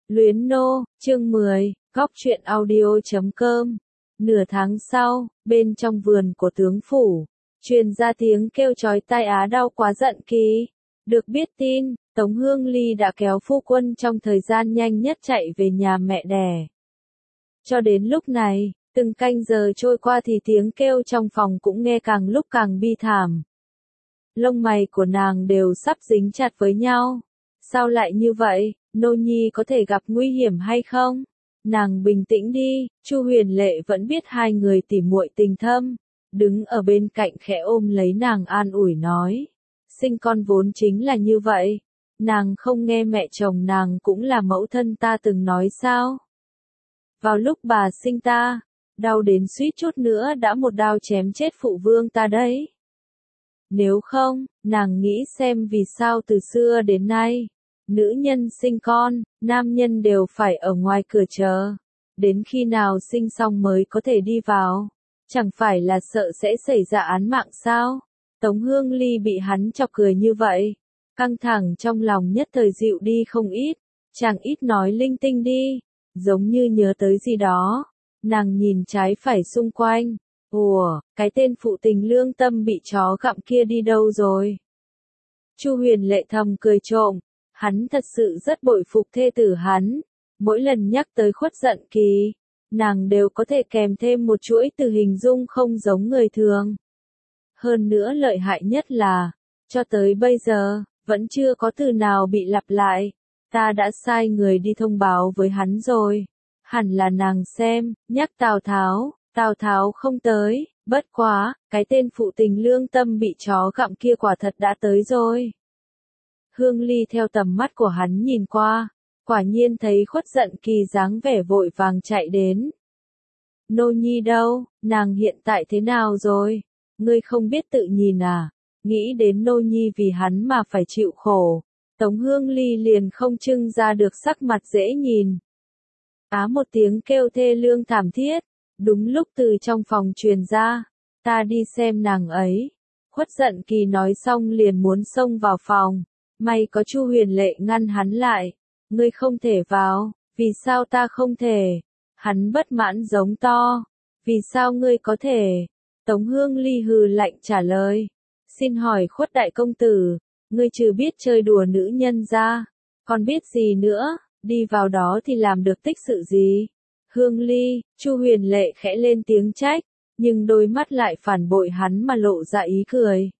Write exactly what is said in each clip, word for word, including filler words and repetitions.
Luyến nô, chương mười, góc truyện audio chấm com. Nửa tháng sau, bên trong vườn của tướng phủ, truyền ra tiếng kêu chói tai á đau quá giận kỳ. Được biết tin, Tống Hương Ly đã kéo phu quân trong thời gian nhanh nhất chạy về nhà mẹ đẻ. Cho đến lúc này, từng canh giờ trôi qua thì tiếng kêu trong phòng cũng nghe càng lúc càng bi thảm. Lông mày của nàng đều sắp dính chặt với nhau. Sao lại như vậy, nô nhi có thể gặp nguy hiểm hay không? Nàng bình tĩnh đi, Chu Huyền Lệ vẫn biết hai người tỉ muội tình thâm, đứng ở bên cạnh khẽ ôm lấy nàng an ủi nói. Sinh con vốn chính là như vậy, nàng không nghe mẹ chồng nàng cũng là mẫu thân ta từng nói sao? Vào lúc bà sinh ta, đau đến suýt chút nữa đã một đao chém chết phụ vương ta đấy. Nếu không, nàng nghĩ xem vì sao từ xưa đến nay, nữ nhân sinh con, nam nhân đều phải ở ngoài cửa chờ. Đến khi nào sinh xong mới có thể đi vào. Chẳng phải là sợ sẽ xảy ra án mạng sao? Tống Hương Ly bị hắn chọc cười như vậy. Căng thẳng trong lòng nhất thời dịu đi không ít. Chẳng ít nói linh tinh đi. Giống như nhớ tới gì đó. Nàng nhìn trái phải xung quanh. Ủa, cái tên phụ tình lương tâm bị chó gặm kia đi đâu rồi? Chu Huyền Lệ thầm cười trộm. Hắn thật sự rất bội phục thê tử hắn. Mỗi lần nhắc tới Khuất Giận Kỳ, nàng đều có thể kèm thêm một chuỗi từ hình dung không giống người thường. Hơn nữa lợi hại nhất là, cho tới bây giờ, vẫn chưa có từ nào bị lặp lại. Ta đã sai người đi thông báo với hắn rồi. Hẳn là nàng xem, nhắc Tào Tháo, Tào Tháo không tới, bất quá, cái tên phụ tình lương tâm bị chó gặm kia quả thật đã tới rồi. Hương Ly theo tầm mắt của hắn nhìn qua, quả nhiên thấy Khuất Giận Kỳ dáng vẻ vội vàng chạy đến. Nô nhi đâu, nàng hiện tại thế nào rồi? Ngươi không biết tự nhìn à? Nghĩ đến nô nhi vì hắn mà phải chịu khổ. Tống Hương Ly liền không trưng ra được sắc mặt dễ nhìn. Á một tiếng kêu thê lương thảm thiết, đúng lúc từ trong phòng truyền ra. Ta đi xem nàng ấy. Khuất Giận Kỳ nói xong liền muốn xông vào phòng. May có Chu Huyền Lệ ngăn hắn lại. Ngươi không thể vào, vì sao ta không thể? Hắn bất mãn giống to. Vì sao ngươi có thể? Tống Hương Ly hừ lạnh trả lời. Xin hỏi Khuất đại công tử, ngươi trừ biết chơi đùa nữ nhân ra, còn biết gì nữa, đi vào đó thì làm được tích sự gì? Hương Ly, Chu Huyền Lệ khẽ lên tiếng trách, nhưng đôi mắt lại phản bội hắn mà lộ ra ý cười.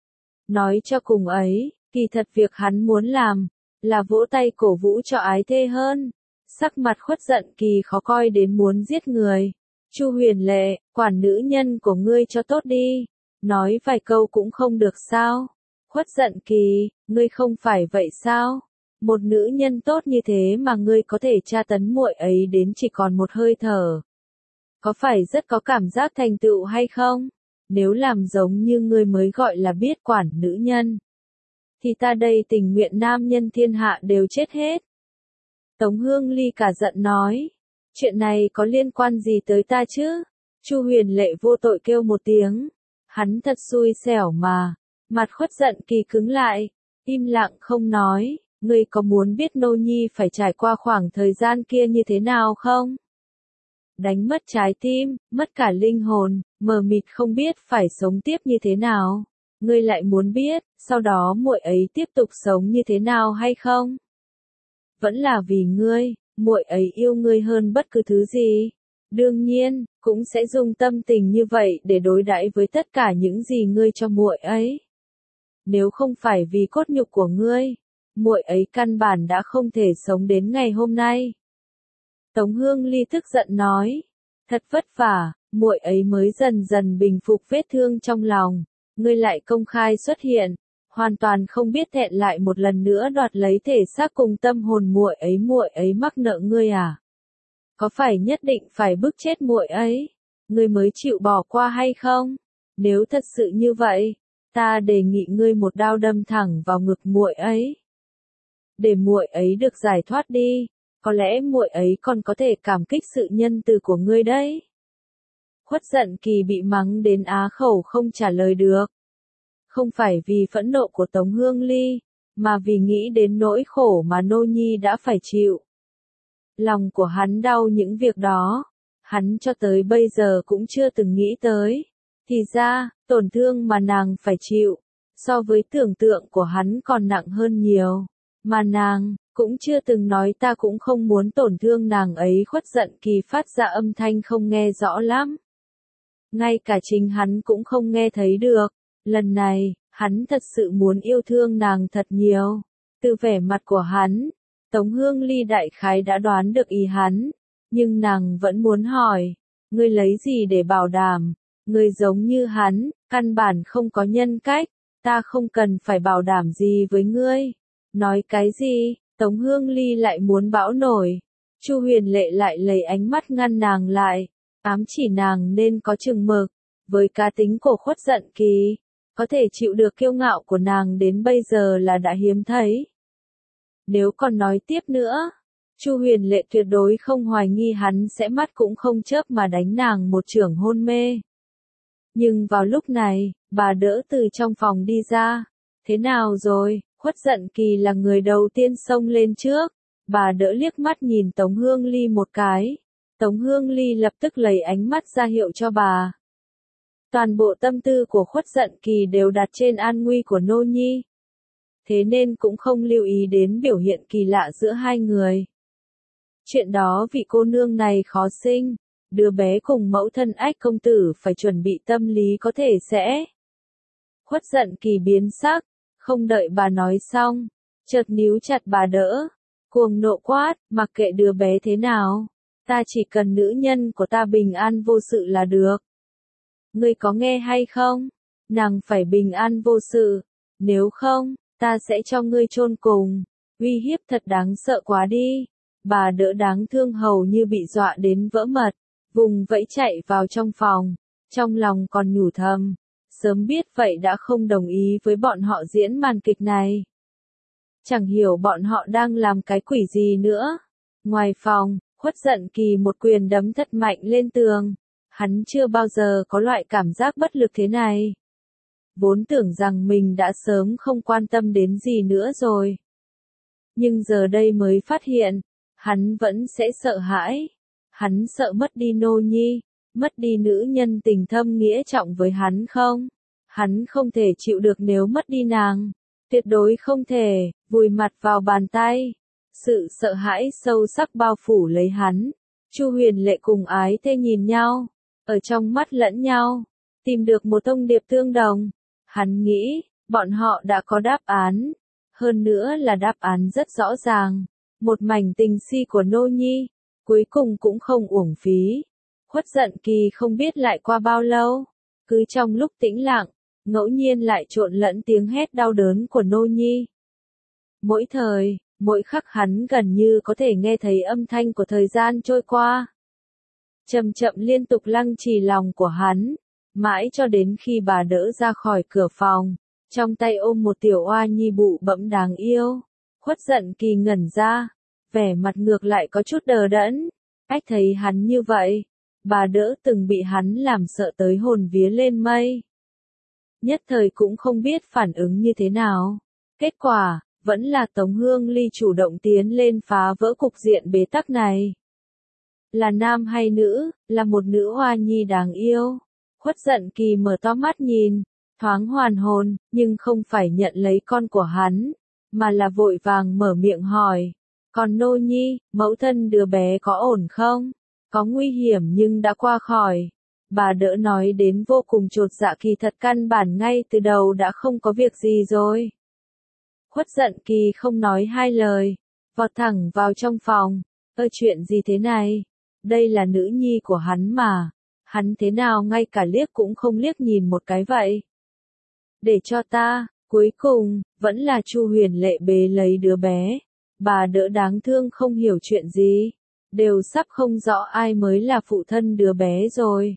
Nói cho cùng ấy, kỳ thật việc hắn muốn làm, là vỗ tay cổ vũ cho ái thê hơn. Sắc mặt Khuất Giận Kỳ khó coi đến muốn giết người. Chu Huyền Lệ, quản nữ nhân của ngươi cho tốt đi. Nói vài câu cũng không được sao? Khuất Giận Kỳ, ngươi không phải vậy sao? Một nữ nhân tốt như thế mà ngươi có thể tra tấn muội ấy đến chỉ còn một hơi thở. Có phải rất có cảm giác thành tựu hay không? Nếu làm giống như ngươi mới gọi là biết quản nữ nhân, thì ta đây tình nguyện nam nhân thiên hạ đều chết hết. Tống Hương Ly cả giận nói. Chuyện này có liên quan gì tới ta chứ? Chu Huyền Lệ vô tội kêu một tiếng. Hắn thật xui xẻo mà. Mặt Khuất Giận Kỳ cứng lại. Im lặng không nói. Ngươi có muốn biết nô nhi phải trải qua khoảng thời gian kia như thế nào không? Đánh mất trái tim, mất cả linh hồn, mờ mịt không biết phải sống tiếp như thế nào. Ngươi lại muốn biết, sau đó muội ấy tiếp tục sống như thế nào hay không? Vẫn là vì ngươi, muội ấy yêu ngươi hơn bất cứ thứ gì. Đương nhiên, cũng sẽ dùng tâm tình như vậy để đối đãi với tất cả những gì ngươi cho muội ấy. Nếu không phải vì cốt nhục của ngươi, muội ấy căn bản đã không thể sống đến ngày hôm nay. Tống Hương Ly tức giận nói, thật vất vả, muội ấy mới dần dần bình phục vết thương trong lòng. Ngươi lại công khai xuất hiện, hoàn toàn không biết thẹn lại một lần nữa đoạt lấy thể xác cùng tâm hồn muội ấy, muội ấy mắc nợ ngươi à? Có phải nhất định phải bức chết muội ấy, ngươi mới chịu bỏ qua hay không? Nếu thật sự như vậy, ta đề nghị ngươi một đao đâm thẳng vào ngực muội ấy, để muội ấy được giải thoát đi, có lẽ muội ấy còn có thể cảm kích sự nhân từ của ngươi đấy. Khuất Giận Kỳ bị mắng đến á khẩu không trả lời được. Không phải vì phẫn nộ của Tống Hương Ly, mà vì nghĩ đến nỗi khổ mà nô nhi đã phải chịu. Lòng của hắn đau những việc đó. Hắn cho tới bây giờ cũng chưa từng nghĩ tới. Thì ra, tổn thương mà nàng phải chịu, so với tưởng tượng của hắn còn nặng hơn nhiều. Mà nàng, cũng chưa từng nói ta cũng không muốn tổn thương nàng ấy. Khuất giận kỳ phát ra âm thanh không nghe rõ lắm. Ngay cả chính hắn cũng không nghe thấy được. Lần này, hắn thật sự muốn yêu thương nàng thật nhiều. Từ vẻ mặt của hắn, Tống Hương Ly đại khái đã đoán được ý hắn. Nhưng nàng vẫn muốn hỏi, ngươi lấy gì để bảo đảm? Ngươi giống như hắn, căn bản không có nhân cách. Ta không cần phải bảo đảm gì với ngươi. Nói cái gì? Tống Hương Ly lại muốn bão nổi. Chu Huyền Lệ lại lấy ánh mắt ngăn nàng lại, ám chỉ nàng nên có chừng mực. Với cá tính của Khuất giận kỳ, có thể chịu được kiêu ngạo của nàng đến bây giờ là đã hiếm thấy. Nếu còn nói tiếp nữa, Chu Huyền Lệ tuyệt đối không hoài nghi hắn sẽ mắt cũng không chớp mà đánh nàng một chưởng hôn mê. Nhưng vào lúc này, bà đỡ từ trong phòng đi ra. Thế nào rồi? Khuất giận kỳ là người đầu tiên xông lên trước. Bà đỡ liếc mắt nhìn Tống Hương Ly một cái. Tống Hương Ly lập tức lấy ánh mắt ra hiệu cho bà. Toàn bộ tâm tư của Khuất giận kỳ đều đặt trên an nguy của Nô Nhi. Thế nên cũng không lưu ý đến biểu hiện kỳ lạ giữa hai người. Chuyện đó vị cô nương này khó sinh. Đứa bé cùng mẫu thân Ách công tử phải chuẩn bị tâm lý có thể sẽ. Khuất giận kỳ biến sắc, không đợi bà nói xong, chợt níu chặt bà đỡ, cuồng nộ quát, mặc kệ đứa bé thế nào, ta chỉ cần nữ nhân của ta bình an vô sự là được. Ngươi có nghe hay không? Nàng phải bình an vô sự, nếu không, ta sẽ cho ngươi chôn cùng. Uy hiếp thật đáng sợ quá đi. Bà đỡ đáng thương hầu như bị dọa đến vỡ mật, vùng vẫy chạy vào trong phòng, trong lòng còn nhủ thầm, sớm biết vậy đã không đồng ý với bọn họ diễn màn kịch này. Chẳng hiểu bọn họ đang làm cái quỷ gì nữa. Ngoài phòng, Khuất giận kỳ một quyền đấm thật mạnh lên tường. Hắn chưa bao giờ có loại cảm giác bất lực thế này. Vốn tưởng rằng mình đã sớm không quan tâm đến gì nữa rồi. Nhưng giờ đây mới phát hiện, hắn vẫn sẽ sợ hãi. Hắn sợ mất đi Nô Nhi, mất đi nữ nhân tình thâm nghĩa trọng với hắn không? Hắn không thể chịu được nếu mất đi nàng. Tuyệt đối không thể, vùi mặt vào bàn tay. Sự sợ hãi sâu sắc bao phủ lấy hắn. Chu Huyền Lệ cùng Ái Thê nhìn nhau, ở trong mắt lẫn nhau, tìm được một thông điệp tương đồng. Hắn nghĩ, bọn họ đã có đáp án. Hơn nữa là đáp án rất rõ ràng. Một mảnh tình si của Nô Nhi, cuối cùng cũng không uổng phí. Khuất giận kỳ không biết lại qua bao lâu. Cứ trong lúc tĩnh lặng, ngẫu nhiên lại trộn lẫn tiếng hét đau đớn của Nô Nhi. Mỗi thời, mỗi khắc hắn gần như có thể nghe thấy âm thanh của thời gian trôi qua. Chậm chậm liên tục lăng trì lòng của hắn, mãi cho đến khi bà đỡ ra khỏi cửa phòng, trong tay ôm một tiểu oa nhi bụ bẫm đáng yêu. Khuất giận kỳ ngẩn ra, vẻ mặt ngược lại có chút đờ đẫn. Ách thấy hắn như vậy, bà đỡ từng bị hắn làm sợ tới hồn vía lên mây. Nhất thời cũng không biết phản ứng như thế nào. Kết quả, vẫn là Tống Hương Ly chủ động tiến lên phá vỡ cục diện bế tắc này. Là nam hay nữ, là một nữ hoa nhi đáng yêu. Khuất giận kỳ mở to mắt nhìn, thoáng hoàn hồn, nhưng không phải nhận lấy con của hắn, mà là vội vàng mở miệng hỏi. Còn Nô Nhi, mẫu thân đứa bé có ổn không? Có nguy hiểm nhưng đã qua khỏi. Bà đỡ nói đến vô cùng chột dạ, kỳ thật căn bản ngay từ đầu đã không có việc gì rồi. Khuất giận kỳ không nói hai lời, vọt thẳng vào trong phòng. Ơ chuyện gì thế này? Đây là nữ nhi của hắn mà. Hắn thế nào ngay cả liếc cũng không liếc nhìn một cái vậy? Để cho ta, cuối cùng, vẫn là Chu Huyền Lệ bế lấy đứa bé. Bà đỡ đáng thương không hiểu chuyện gì. Đều sắp không rõ ai mới là phụ thân đứa bé rồi.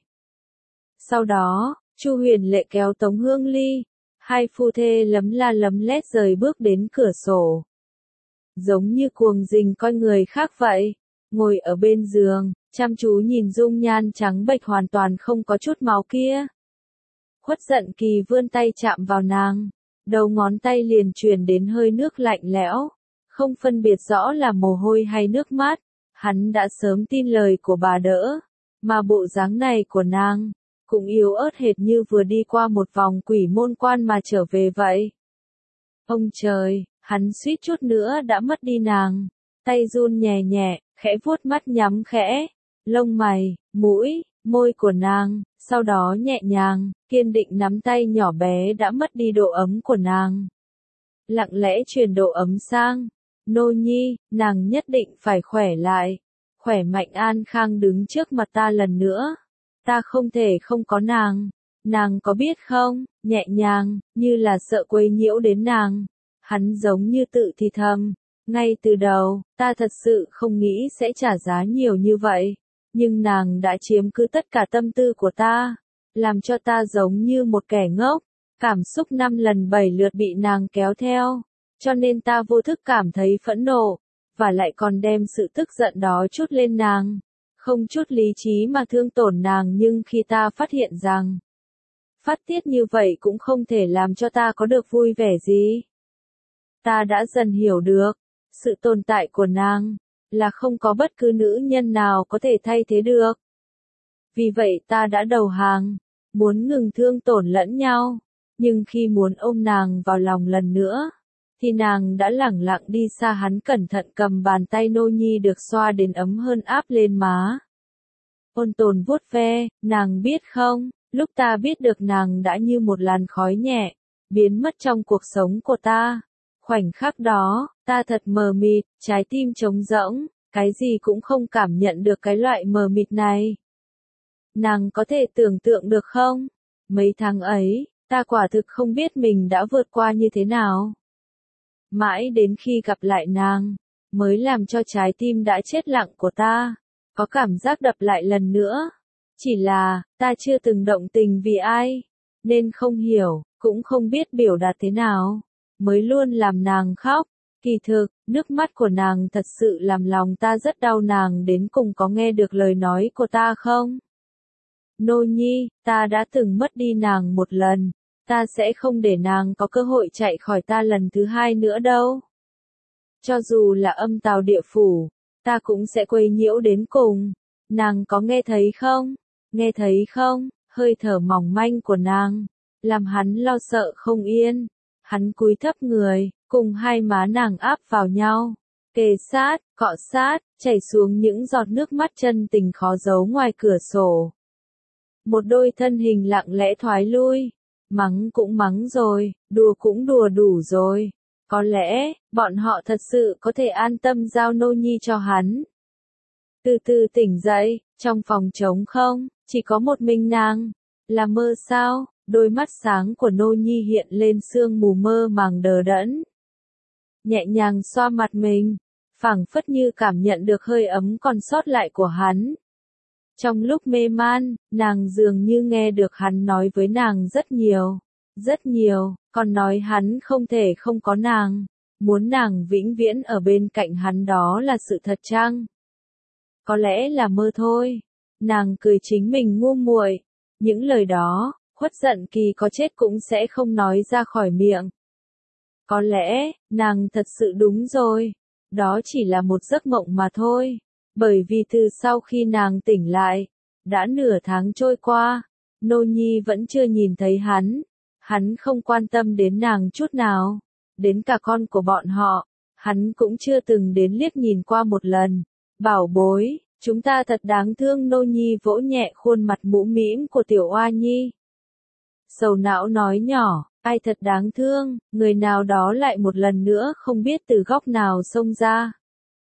Sau đó, Chu Huyền Lệ kéo Tống Hương Ly. Hai phu thê lấm la lấm lét rời bước đến cửa sổ. Giống như cuồng dình coi người khác vậy. Ngồi ở bên giường, chăm chú nhìn dung nhan trắng bệch hoàn toàn không có chút máu kia. Khuất giận kỳ vươn tay chạm vào nàng. Đầu ngón tay liền truyền đến hơi nước lạnh lẽo. Không phân biệt rõ là mồ hôi hay nước mắt. Hắn đã sớm tin lời của bà đỡ, mà bộ dáng này của nàng, cũng yếu ớt hệt như vừa đi qua một vòng quỷ môn quan mà trở về vậy. Ông trời, hắn suýt chút nữa đã mất đi nàng, tay run nhẹ nhẹ, khẽ vuốt mắt nhắm khẽ, lông mày, mũi, môi của nàng, sau đó nhẹ nhàng, kiên định nắm tay nhỏ bé đã mất đi độ ấm của nàng. Lặng lẽ truyền độ ấm sang, Nô Nhi, nàng nhất định phải khỏe lại, khỏe mạnh an khang đứng trước mặt ta lần nữa. Ta không thể không có nàng, nàng có biết không, nhẹ nhàng, như là sợ quấy nhiễu đến nàng. Hắn giống như tự thì thầm, ngay từ đầu, ta thật sự không nghĩ sẽ trả giá nhiều như vậy, nhưng nàng đã chiếm cứ tất cả tâm tư của ta, làm cho ta giống như một kẻ ngốc, cảm xúc năm lần bảy lượt bị nàng kéo theo, cho nên ta vô thức cảm thấy phẫn nộ, và lại còn đem sự tức giận đó trút lên nàng. Không chút lý trí mà thương tổn nàng, nhưng khi ta phát hiện rằng phát tiết như vậy cũng không thể làm cho ta có được vui vẻ gì. Ta đã dần hiểu được, sự tồn tại của nàng là không có bất cứ nữ nhân nào có thể thay thế được. Vì vậy ta đã đầu hàng, muốn ngừng thương tổn lẫn nhau, nhưng khi muốn ôm nàng vào lòng lần nữa, thì nàng đã lẳng lặng đi xa. Hắn cẩn thận cầm bàn tay Nô Nhi được xoa đến ấm hơn áp lên má. Ôn tồn vuốt ve, nàng biết không, lúc ta biết được nàng đã như một làn khói nhẹ, biến mất trong cuộc sống của ta. Khoảnh khắc đó, ta thật mờ mịt, trái tim trống rỗng, cái gì cũng không cảm nhận được cái loại mờ mịt này. Nàng có thể tưởng tượng được không? Mấy tháng ấy, ta quả thực không biết mình đã vượt qua như thế nào. Mãi đến khi gặp lại nàng, mới làm cho trái tim đã chết lặng của ta có cảm giác đập lại lần nữa. Chỉ là, ta chưa từng động tình vì ai, nên không hiểu, cũng không biết biểu đạt thế nào, mới luôn làm nàng khóc. Kỳ thực, nước mắt của nàng thật sự làm lòng ta rất đau. Nàng đến cùng có nghe được lời nói của ta không? Nô Nhi, ta đã từng mất đi nàng một lần, ta sẽ không để nàng có cơ hội chạy khỏi ta lần thứ hai nữa đâu. Cho dù là âm tào địa phủ, ta cũng sẽ quấy nhiễu đến cùng. Nàng có nghe thấy không? Nghe thấy không? Hơi thở mỏng manh của nàng làm hắn lo sợ không yên. Hắn cúi thấp người, cùng hai má nàng áp vào nhau, kề sát, cọ sát, chảy xuống những giọt nước mắt chân tình khó giấu ngoài cửa sổ. Một đôi thân hình lặng lẽ thoái lui, mắng cũng mắng rồi, đùa cũng đùa đủ rồi. Có lẽ, bọn họ thật sự có thể an tâm giao Nô Nhi cho hắn. Từ từ tỉnh dậy, trong phòng trống không, chỉ có một mình nàng. Là mơ sao? Đôi mắt sáng của Nô Nhi hiện lên sương mù mơ màng đờ đẫn. Nhẹ nhàng xoa mặt mình, phảng phất như cảm nhận được hơi ấm còn sót lại của hắn. Trong lúc mê man, nàng dường như nghe được hắn nói với nàng rất nhiều, rất nhiều, còn nói hắn không thể không có nàng, muốn nàng vĩnh viễn ở bên cạnh hắn. Đó là sự thật chăng? Có lẽ là mơ thôi. Nàng cười chính mình ngu muội. Những lời đó, Khuất Dận Kỳ có chết cũng sẽ không nói ra khỏi miệng. Có lẽ, nàng thật sự đúng rồi. Đó chỉ là một giấc mộng mà thôi. Bởi vì từ sau khi nàng tỉnh lại, đã nửa tháng trôi qua, Nô Nhi vẫn chưa nhìn thấy hắn. Hắn không quan tâm đến nàng chút nào. Đến cả con của bọn họ, hắn cũng chưa từng đến liếc nhìn qua một lần. Bảo bối, chúng ta thật đáng thương. Nô Nhi vỗ nhẹ khuôn mặt mũm mĩm của Tiểu Oa Nhi. Sầu não nói nhỏ, ai thật đáng thương, người nào đó lại một lần nữa không biết từ góc nào xông ra.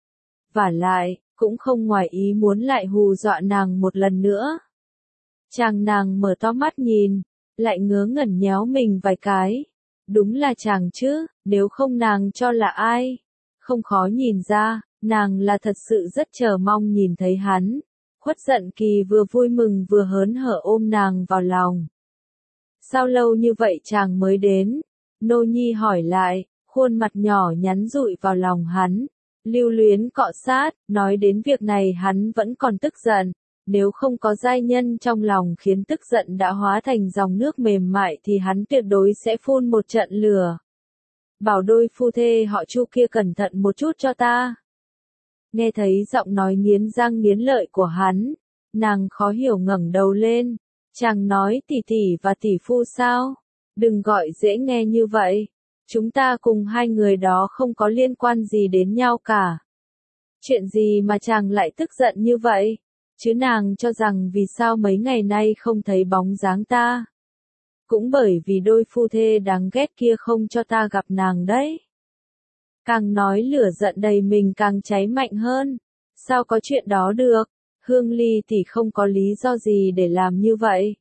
Vả lại, cũng không ngoài ý muốn lại hù dọa nàng một lần nữa. Chàng nàng mở to mắt nhìn, lại ngớ ngẩn nhéo mình vài cái. Đúng là chàng chứ, nếu không nàng cho là ai? Không khó nhìn ra, nàng là thật sự rất chờ mong nhìn thấy hắn. Khuất Dận Kỳ vừa vui mừng vừa hớn hở ôm nàng vào lòng. Sao lâu như vậy chàng mới đến? Nô Nhi hỏi lại, khuôn mặt nhỏ nhắn dụi vào lòng hắn. Lưu luyến cọ sát, nói đến việc này hắn vẫn còn tức giận. Nếu không có giai nhân trong lòng khiến tức giận đã hóa thành dòng nước mềm mại thì hắn tuyệt đối sẽ phun một trận lửa. Bảo đôi phu thê họ Chu kia cẩn thận một chút cho ta. Nghe thấy giọng nói nghiến răng nghiến lợi của hắn, nàng khó hiểu ngẩng đầu lên. Chàng nói tỷ tỷ và tỷ phu sao? Đừng gọi dễ nghe như vậy. Chúng ta cùng hai người đó không có liên quan gì đến nhau cả. Chuyện gì mà chàng lại tức giận như vậy? Chứ nàng cho rằng vì sao mấy ngày nay không thấy bóng dáng ta? Cũng bởi vì đôi phu thê đáng ghét kia không cho ta gặp nàng đấy. Càng nói lửa giận đầy mình càng cháy mạnh hơn. Sao có chuyện đó được? Hương Ly thì không có lý do gì để làm như vậy.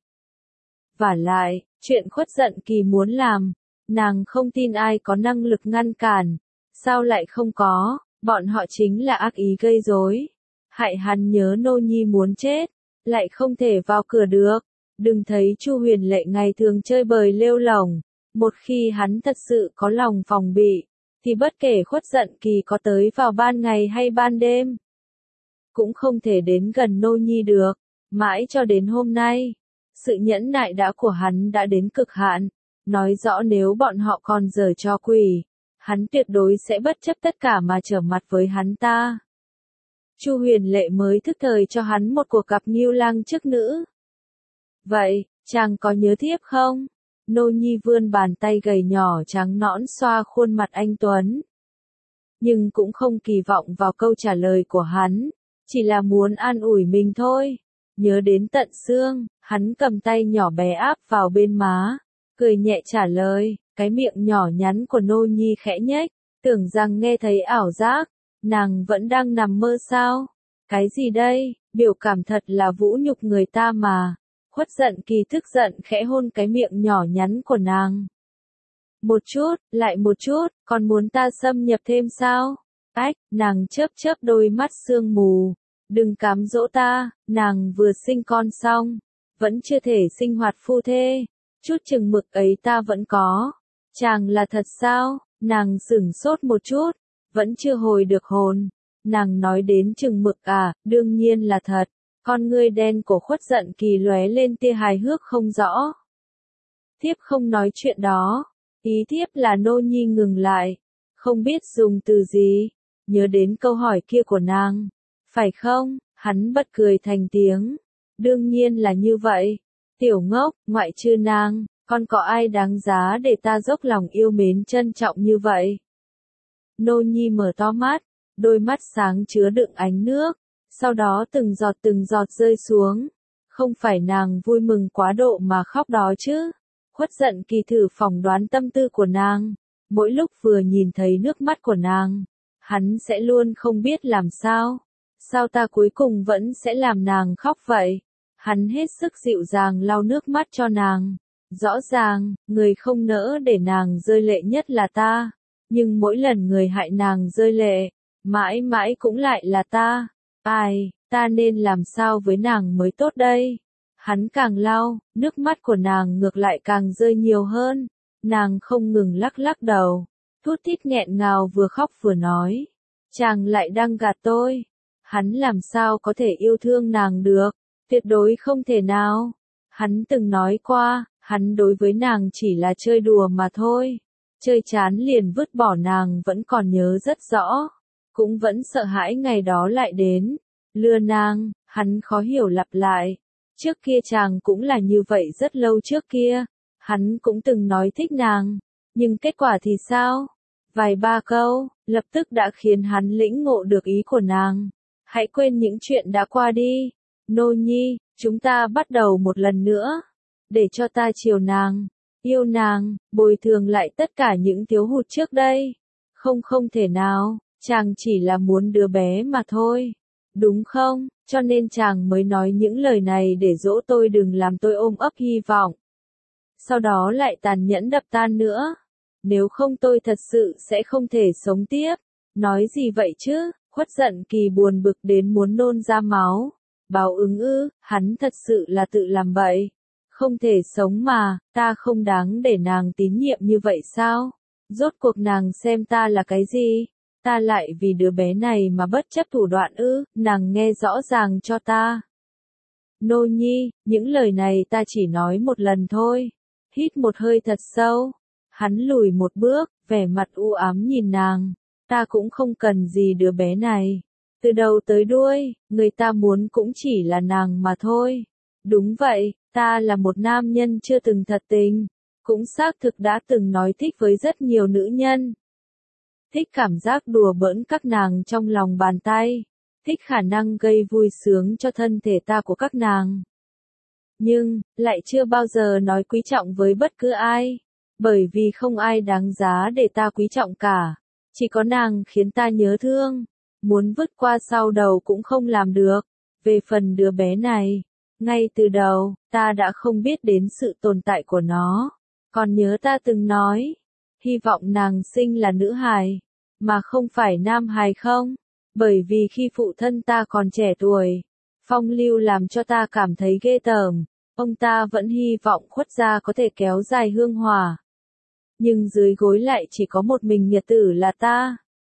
Vả lại, chuyện Khuất Giận Kỳ muốn làm, nàng không tin ai có năng lực ngăn cản. Sao lại không có? Bọn họ chính là ác ý gây rối, hại hắn nhớ nô nhi muốn chết, lại không thể vào cửa được. Đừng thấy Chu Huyền Lệ ngày thường chơi bời lêu lổng, một khi hắn thật sự có lòng phòng bị, thì bất kể Khuất Giận Kỳ có tới vào ban ngày hay ban đêm, cũng không thể đến gần nô nhi được. Mãi cho đến hôm nay, sự nhẫn nại đã của hắn đã đến cực hạn, nói rõ nếu bọn họ còn giở trò quỷ, hắn tuyệt đối sẽ bất chấp tất cả mà trở mặt với hắn ta. Chu Huyền Lệ mới thức thời cho hắn một cuộc gặp Ngưu Lang chức nữ. Vậy, chàng có nhớ thiếp không? Nô nhi vươn bàn tay gầy nhỏ trắng nõn xoa khuôn mặt anh Tuấn. Nhưng cũng không kỳ vọng vào câu trả lời của hắn, chỉ là muốn an ủi mình thôi. Nhớ đến tận xương, hắn cầm tay nhỏ bé áp vào bên má, cười nhẹ trả lời. Cái miệng nhỏ nhắn của nô nhi khẽ nhếch, tưởng rằng nghe thấy ảo giác, nàng vẫn đang nằm mơ sao? Cái gì đây, biểu cảm thật là vũ nhục người ta mà. Khuất Giận Kỳ tức giận khẽ hôn cái miệng nhỏ nhắn của nàng. Một chút, lại một chút, còn muốn ta xâm nhập thêm sao? Ách, nàng chớp chớp đôi mắt sương mù. Đừng cám dỗ ta, nàng vừa sinh con xong, vẫn chưa thể sinh hoạt phu thê. Chút chừng mực ấy ta vẫn có. Chàng là thật sao? Nàng sửng sốt một chút, vẫn chưa hồi được hồn. Nàng nói đến chừng mực à, đương nhiên là thật. Con ngươi đen của Khuất Giận Kỳ lóe lên tia hài hước không rõ. Thiếp không nói chuyện đó. Ý thiếp là nô nhi ngừng lại. Không biết dùng từ gì. Nhớ đến câu hỏi kia của nàng. Phải không? Hắn bật cười thành tiếng. Đương nhiên là như vậy. Tiểu ngốc, ngoại trừ nàng, còn có ai đáng giá để ta dốc lòng yêu mến trân trọng như vậy? Nô nhi mở to mắt, đôi mắt sáng chứa đựng ánh nước, sau đó từng giọt từng giọt rơi xuống. Không phải nàng vui mừng quá độ mà khóc đó chứ? Khuất Giận Kỳ thử phỏng đoán tâm tư của nàng. Mỗi lúc vừa nhìn thấy nước mắt của nàng, hắn sẽ luôn không biết làm sao. Sao ta cuối cùng vẫn sẽ làm nàng khóc vậy? Hắn hết sức dịu dàng lau nước mắt cho nàng. Rõ ràng, người không nỡ để nàng rơi lệ nhất là ta. Nhưng mỗi lần người hại nàng rơi lệ, mãi mãi cũng lại là ta. Ai, ta nên làm sao với nàng mới tốt đây? Hắn càng lau, nước mắt của nàng ngược lại càng rơi nhiều hơn. Nàng không ngừng lắc lắc đầu, thút thít nghẹn ngào vừa khóc vừa nói. Chàng lại đang gạt tôi. Hắn làm sao có thể yêu thương nàng được? Tuyệt đối không thể nào. Hắn từng nói qua, hắn đối với nàng chỉ là chơi đùa mà thôi. Chơi chán liền vứt bỏ nàng vẫn còn nhớ rất rõ. Cũng vẫn sợ hãi ngày đó lại đến. Lừa nàng, hắn khó hiểu lặp lại. Trước kia chàng cũng là như vậy rất lâu trước kia. Hắn cũng từng nói thích nàng. Nhưng kết quả thì sao? Vài ba câu, lập tức đã khiến hắn lĩnh ngộ được ý của nàng. Hãy quên những chuyện đã qua đi. Nô nhi, chúng ta bắt đầu một lần nữa. Để cho ta chiều nàng, yêu nàng, bồi thường lại tất cả những thiếu hụt trước đây. Không không thể nào, chàng chỉ là muốn đứa bé mà thôi. Đúng không? Cho nên chàng mới nói những lời này để dỗ tôi đừng làm tôi ôm ấp hy vọng. Sau đó lại tàn nhẫn đập tan nữa. Nếu không tôi thật sự sẽ không thể sống tiếp. Nói gì vậy chứ? Khuất Giận Kỳ buồn bực đến muốn nôn ra máu. Báo ứng ư, hắn thật sự là tự làm bậy. Không thể sống mà, ta không đáng để nàng tín nhiệm như vậy sao? Rốt cuộc nàng xem ta là cái gì? Ta lại vì đứa bé này mà bất chấp thủ đoạn ư, nàng nghe rõ ràng cho ta. Nô nhi, những lời này ta chỉ nói một lần thôi. Hít một hơi thật sâu. Hắn lùi một bước, vẻ mặt u ám nhìn nàng. Ta cũng không cần gì đứa bé này. Từ đầu tới đuôi, người ta muốn cũng chỉ là nàng mà thôi. Đúng vậy, ta là một nam nhân chưa từng thật tình, cũng xác thực đã từng nói thích với rất nhiều nữ nhân. Thích cảm giác đùa bỡn các nàng trong lòng bàn tay, thích khả năng gây vui sướng cho thân thể ta của các nàng. Nhưng, lại chưa bao giờ nói quý trọng với bất cứ ai, bởi vì không ai đáng giá để ta quý trọng cả. Chỉ có nàng khiến ta nhớ thương, muốn vứt qua sau đầu cũng không làm được. Về phần đứa bé này, ngay từ đầu, ta đã không biết đến sự tồn tại của nó. Còn nhớ ta từng nói, hy vọng nàng sinh là nữ hài, mà không phải nam hài không? Bởi vì khi phụ thân ta còn trẻ tuổi, phong lưu làm cho ta cảm thấy ghê tởm, ông ta vẫn hy vọng Khuất gia có thể kéo dài hương hỏa. Nhưng dưới gối lại chỉ có một mình Nhật Tử là ta.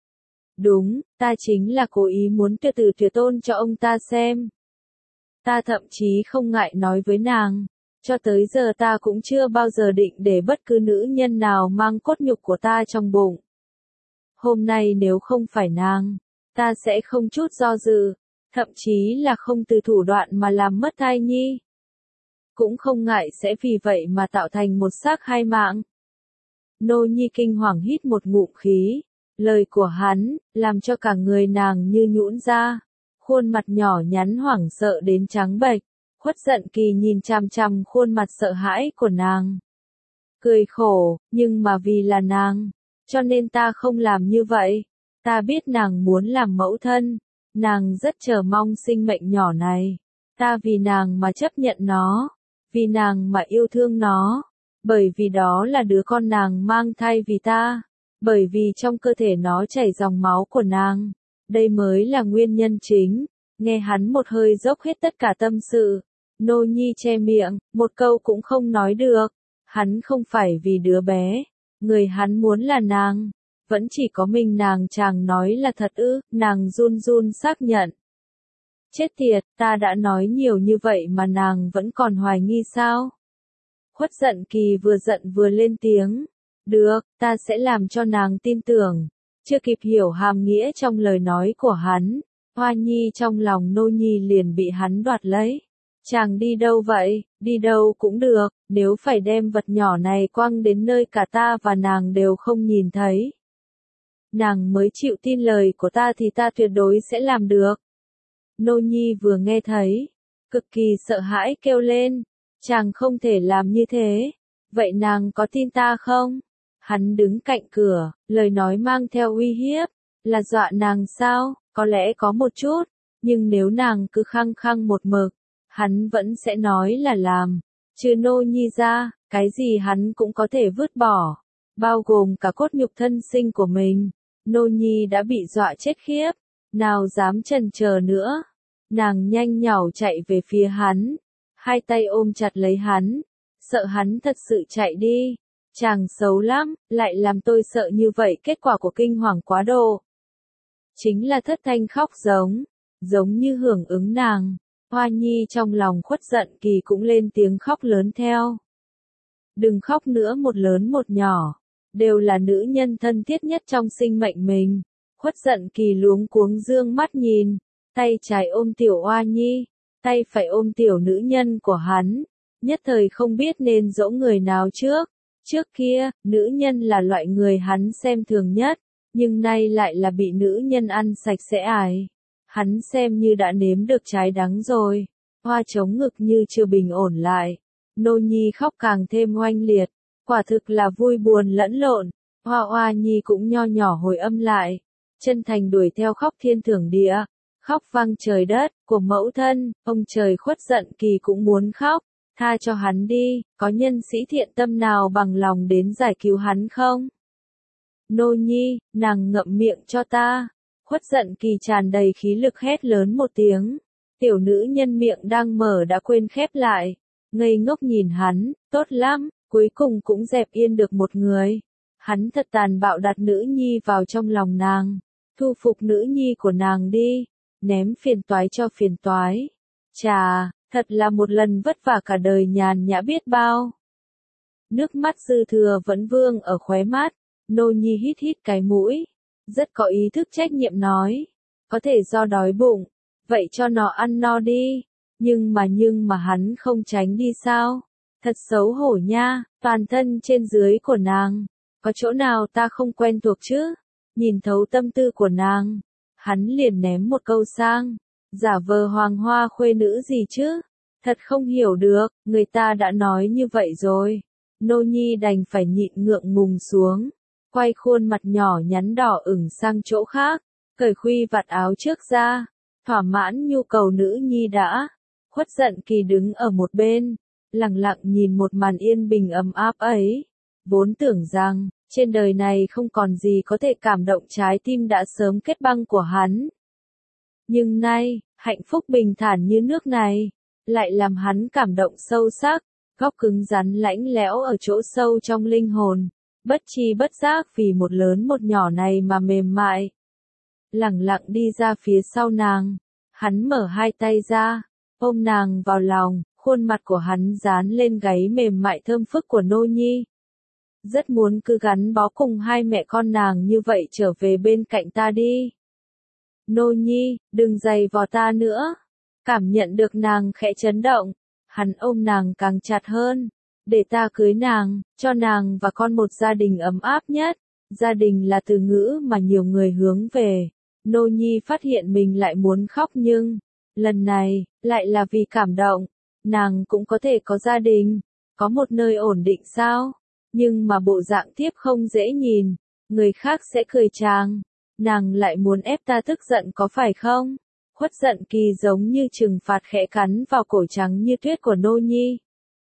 Đúng, ta chính là cố ý muốn tuyệt tử tuyệt tôn cho ông ta xem. Ta thậm chí không ngại nói với nàng, cho tới giờ ta cũng chưa bao giờ định để bất cứ nữ nhân nào mang cốt nhục của ta trong bụng. Hôm nay nếu không phải nàng, ta sẽ không chút do dự, thậm chí là không từ thủ đoạn mà làm mất thai nhi. Cũng không ngại sẽ vì vậy mà tạo thành một xác hai mạng. Nô Nhi kinh hoàng hít một ngụm khí, lời của hắn, làm cho cả người nàng như nhũn ra, khuôn mặt nhỏ nhắn hoảng sợ đến trắng bệch. Khuất Giận Kỳ nhìn chằm chằm khuôn mặt sợ hãi của nàng. Cười khổ, nhưng mà vì là nàng, cho nên ta không làm như vậy. Ta biết nàng muốn làm mẫu thân, nàng rất chờ mong sinh mệnh nhỏ này. Ta vì nàng mà chấp nhận nó, vì nàng mà yêu thương nó, bởi vì đó là đứa con nàng mang thai vì ta, bởi vì trong cơ thể nó chảy dòng máu của nàng. Đây mới là nguyên nhân chính. Nghe hắn một hơi dốc hết tất cả tâm sự, Nô Nhi che miệng, một câu cũng không nói được. Hắn không phải vì đứa bé, người hắn muốn là nàng. Vẫn chỉ có mình nàng chàng nói là thật ư, nàng run run xác nhận. Chết tiệt, ta đã nói nhiều như vậy mà nàng vẫn còn hoài nghi sao? Khuất Giận Kỳ vừa giận vừa lên tiếng. Được, ta sẽ làm cho nàng tin tưởng. Chưa kịp hiểu hàm nghĩa trong lời nói của hắn, Hoa Nhi trong lòng Nô Nhi liền bị hắn đoạt lấy. Chàng đi đâu vậy? Đi đâu cũng được, nếu phải đem vật nhỏ này quăng đến nơi cả ta và nàng đều không nhìn thấy. Nàng mới chịu tin lời của ta thì ta tuyệt đối sẽ làm được. Nô Nhi vừa nghe thấy, cực kỳ sợ hãi kêu lên, chàng không thể làm như thế. Vậy nàng có tin ta không? Hắn đứng cạnh cửa, lời nói mang theo uy hiếp, là dọa nàng sao? Có lẽ có một chút, nhưng nếu nàng cứ khăng khăng một mực, hắn vẫn sẽ nói là làm. Trừ Nô Nhi ra, cái gì hắn cũng có thể vứt bỏ, bao gồm cả cốt nhục thân sinh của mình. Nô Nhi đã bị dọa chết khiếp, nào dám chần chờ nữa. Nàng nhanh nhảu chạy về phía hắn, hai tay ôm chặt lấy hắn, sợ hắn thật sự chạy đi. Chàng xấu lắm, lại làm tôi sợ như vậy, kết quả của kinh hoàng quá độ. Chính là thất thanh khóc giống, giống như hưởng ứng nàng. Hoa Nhi trong lòng Khuất Giận Kỳ cũng lên tiếng khóc lớn theo. Đừng khóc nữa, một lớn một nhỏ, đều là nữ nhân thân thiết nhất trong sinh mệnh mình. Khuất Giận Kỳ luống cuống dương mắt nhìn, tay trái ôm tiểu Hoa Nhi, tay phải ôm tiểu nữ nhân của hắn, nhất thời không biết nên dỗ người nào trước. Trước kia, nữ nhân là loại người hắn xem thường nhất, nhưng nay lại là bị nữ nhân ăn sạch sẽ ải. Hắn xem như đã nếm được trái đắng rồi. Hoa chống ngực như chưa bình ổn lại. Nô Nhi khóc càng thêm oanh liệt, quả thực là vui buồn lẫn lộn. Hoa Hoa Nhi cũng nho nhỏ hồi âm lại, chân thành đuổi theo khóc thiên thưởng địa, khóc vang trời đất, của mẫu thân. Ông trời Khuất Giận Kỳ cũng muốn khóc, tha cho hắn đi, có nhân sĩ thiện tâm nào bằng lòng đến giải cứu hắn không? Nô Nhi, nàng ngậm miệng cho ta. Khuất Giận Kỳ tràn đầy khí lực hét lớn một tiếng. Tiểu nữ nhân miệng đang mở đã quên khép lại, ngây ngốc nhìn hắn. Tốt lắm, cuối cùng cũng dẹp yên được một người. Hắn thật tàn bạo đặt nữ nhi vào trong lòng nàng, thu phục nữ nhi của nàng đi, ném phiền toái cho phiền toái. Chà, thật là một lần vất vả cả đời nhàn nhã biết bao. Nước mắt dư thừa vẫn vương ở khóe mắt. Nô Nhi hít hít cái mũi, rất có ý thức trách nhiệm nói. có thể do đói bụng, vậy cho nó ăn no đi, nhưng mà nhưng mà hắn không tránh đi sao, thật xấu hổ nha, toàn thân trên dưới của nàng, có chỗ nào ta không quen thuộc chứ, nhìn thấu tâm tư của nàng, hắn liền ném một câu sang, giả vờ hoàng hoa khuê nữ gì chứ, thật không hiểu được, người ta đã nói như vậy rồi, nô nhi đành phải nhịn ngượng ngùng xuống, quay khuôn mặt nhỏ nhắn đỏ ửng sang chỗ khác, cởi khuy vạt áo trước ra, thỏa mãn nhu cầu nữ nhi đã, Khuất Giận Kỳ đứng ở một bên, lặng lặng nhìn một màn yên bình ấm áp ấy, vốn tưởng rằng, trên đời này không còn gì có thể cảm động trái tim đã sớm kết băng của hắn. Nhưng nay, hạnh phúc bình thản như nước này, lại làm hắn cảm động sâu sắc, góc cứng rắn lãnh lẽo ở chỗ sâu trong linh hồn, bất chi bất giác vì một lớn một nhỏ này mà mềm mại. Lặng lặng đi ra phía sau nàng, hắn mở hai tay ra, ôm nàng vào lòng, khuôn mặt của hắn dán lên gáy mềm mại thơm phức của nô nhi. Rất muốn cứ gắn bó cùng hai mẹ con nàng như vậy trở về bên cạnh ta đi. Nô nhi, đừng giày vò ta nữa. Cảm nhận được nàng khẽ chấn động, hắn ôm nàng càng chặt hơn, để ta cưới nàng, cho nàng và con một gia đình ấm áp nhất. Gia đình là từ ngữ mà nhiều người hướng về. Nô nhi phát hiện mình lại muốn khóc nhưng, lần này, lại là vì cảm động. Nàng cũng có thể có gia đình, có một nơi ổn định sao? Nhưng mà bộ dạng tiếp không dễ nhìn, người khác sẽ cười chàng. Nàng lại muốn ép ta tức giận có phải không? Khuất Giận Kỳ giống như trừng phạt khẽ cắn vào cổ trắng như tuyết của nô nhi.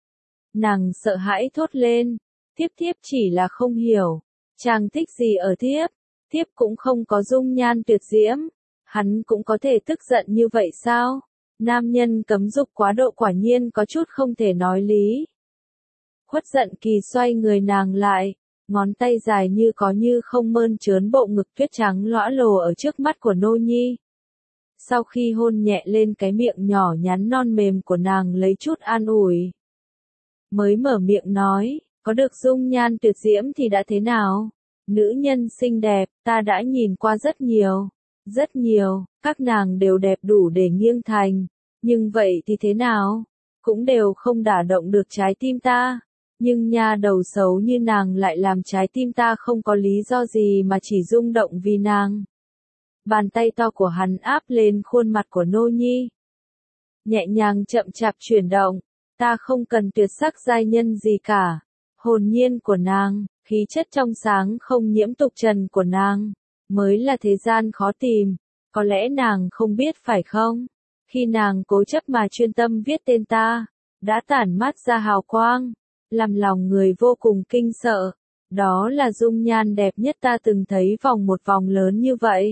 Nàng sợ hãi thốt lên, thiếp thiếp chỉ là không hiểu, chàng thích gì ở thiếp, thiếp cũng không có dung nhan tuyệt diễm, hắn cũng có thể tức giận như vậy sao? Nam nhân cấm dục quá độ quả nhiên có chút không thể nói lý. Khuất Giận Kỳ xoay người nàng lại, ngón tay dài như có như không mơn trớn bộ ngực tuyết trắng lõa lồ ở trước mắt của nô nhi. Sau khi hôn nhẹ lên cái miệng nhỏ nhắn non mềm của nàng lấy chút an ủi, mới mở miệng nói, có được dung nhan tuyệt diễm thì đã thế nào? Nữ nhân xinh đẹp, ta đã nhìn qua rất nhiều, rất nhiều, các nàng đều đẹp đủ để nghiêng thành, nhưng vậy thì thế nào? Cũng đều không đả động được trái tim ta. Nhưng nha đầu xấu như nàng lại làm trái tim ta không có lý do gì mà chỉ rung động vì nàng. Bàn tay to của hắn áp lên khuôn mặt của nô nhi. Nhẹ nhàng chậm chạp chuyển động, ta không cần tuyệt sắc giai nhân gì cả. Hồn nhiên của nàng, khí chất trong sáng không nhiễm tục trần của nàng, mới là thế gian khó tìm. Có lẽ nàng không biết phải không? Khi nàng cố chấp mà chuyên tâm viết tên ta, đã tản mát ra hào quang, làm lòng người vô cùng kinh sợ. Đó là dung nhan đẹp nhất ta từng thấy vòng một vòng lớn như vậy.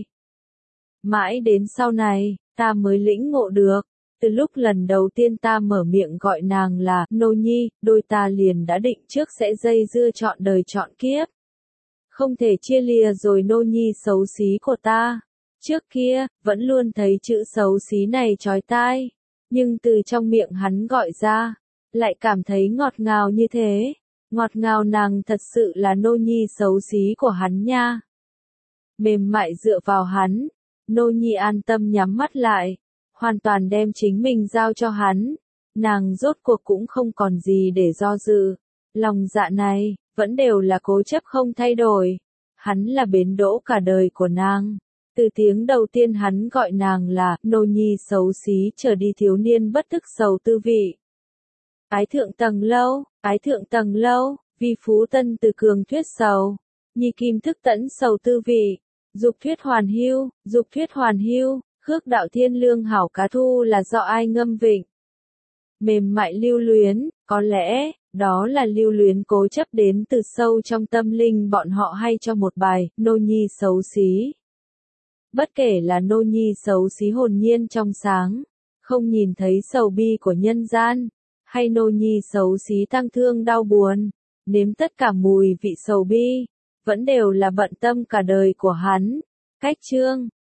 Mãi đến sau này, ta mới lĩnh ngộ được. Từ lúc lần đầu tiên ta mở miệng gọi nàng là nô nhi, đôi ta liền đã định trước sẽ dây dưa trọn đời trọn kiếp. Không thể chia lìa rồi nô nhi xấu xí của ta. Trước kia, vẫn luôn thấy chữ xấu xí này chói tai. Nhưng từ trong miệng hắn gọi ra, lại cảm thấy ngọt ngào như thế. Ngọt ngào nàng thật sự là nô nhi xấu xí của hắn nha. Mềm mại dựa vào hắn, nô nhi an tâm nhắm mắt lại, hoàn toàn đem chính mình giao cho hắn. Nàng rốt cuộc cũng không còn gì để do dự. Lòng dạ này, vẫn đều là cố chấp không thay đổi. Hắn là bến đỗ cả đời của nàng. Từ tiếng đầu tiên hắn gọi nàng là nô nhi xấu xí trở đi thiếu niên bất thức sầu tư vị. Ái thượng tầng lâu, ái thượng tầng lâu, vi phú tân từ cường thuyết sầu, nhi kim thức tẫn sầu tư vị, dục thuyết hoàn hưu, dục thuyết hoàn hưu, khước đạo thiên lương hảo cá thu là do ai ngâm vịnh. Mềm mại lưu luyến, có lẽ, đó là lưu luyến cố chấp đến từ sâu trong tâm linh bọn họ hay cho một bài, nô nhi xấu xí. Bất kể là nô nhi xấu xí hồn nhiên trong sáng, không nhìn thấy sầu bi của nhân gian, hay nô nhi xấu xí tăng thương đau buồn, nếm tất cả mùi vị sầu bi, vẫn đều là bận tâm cả đời của hắn. Cách chương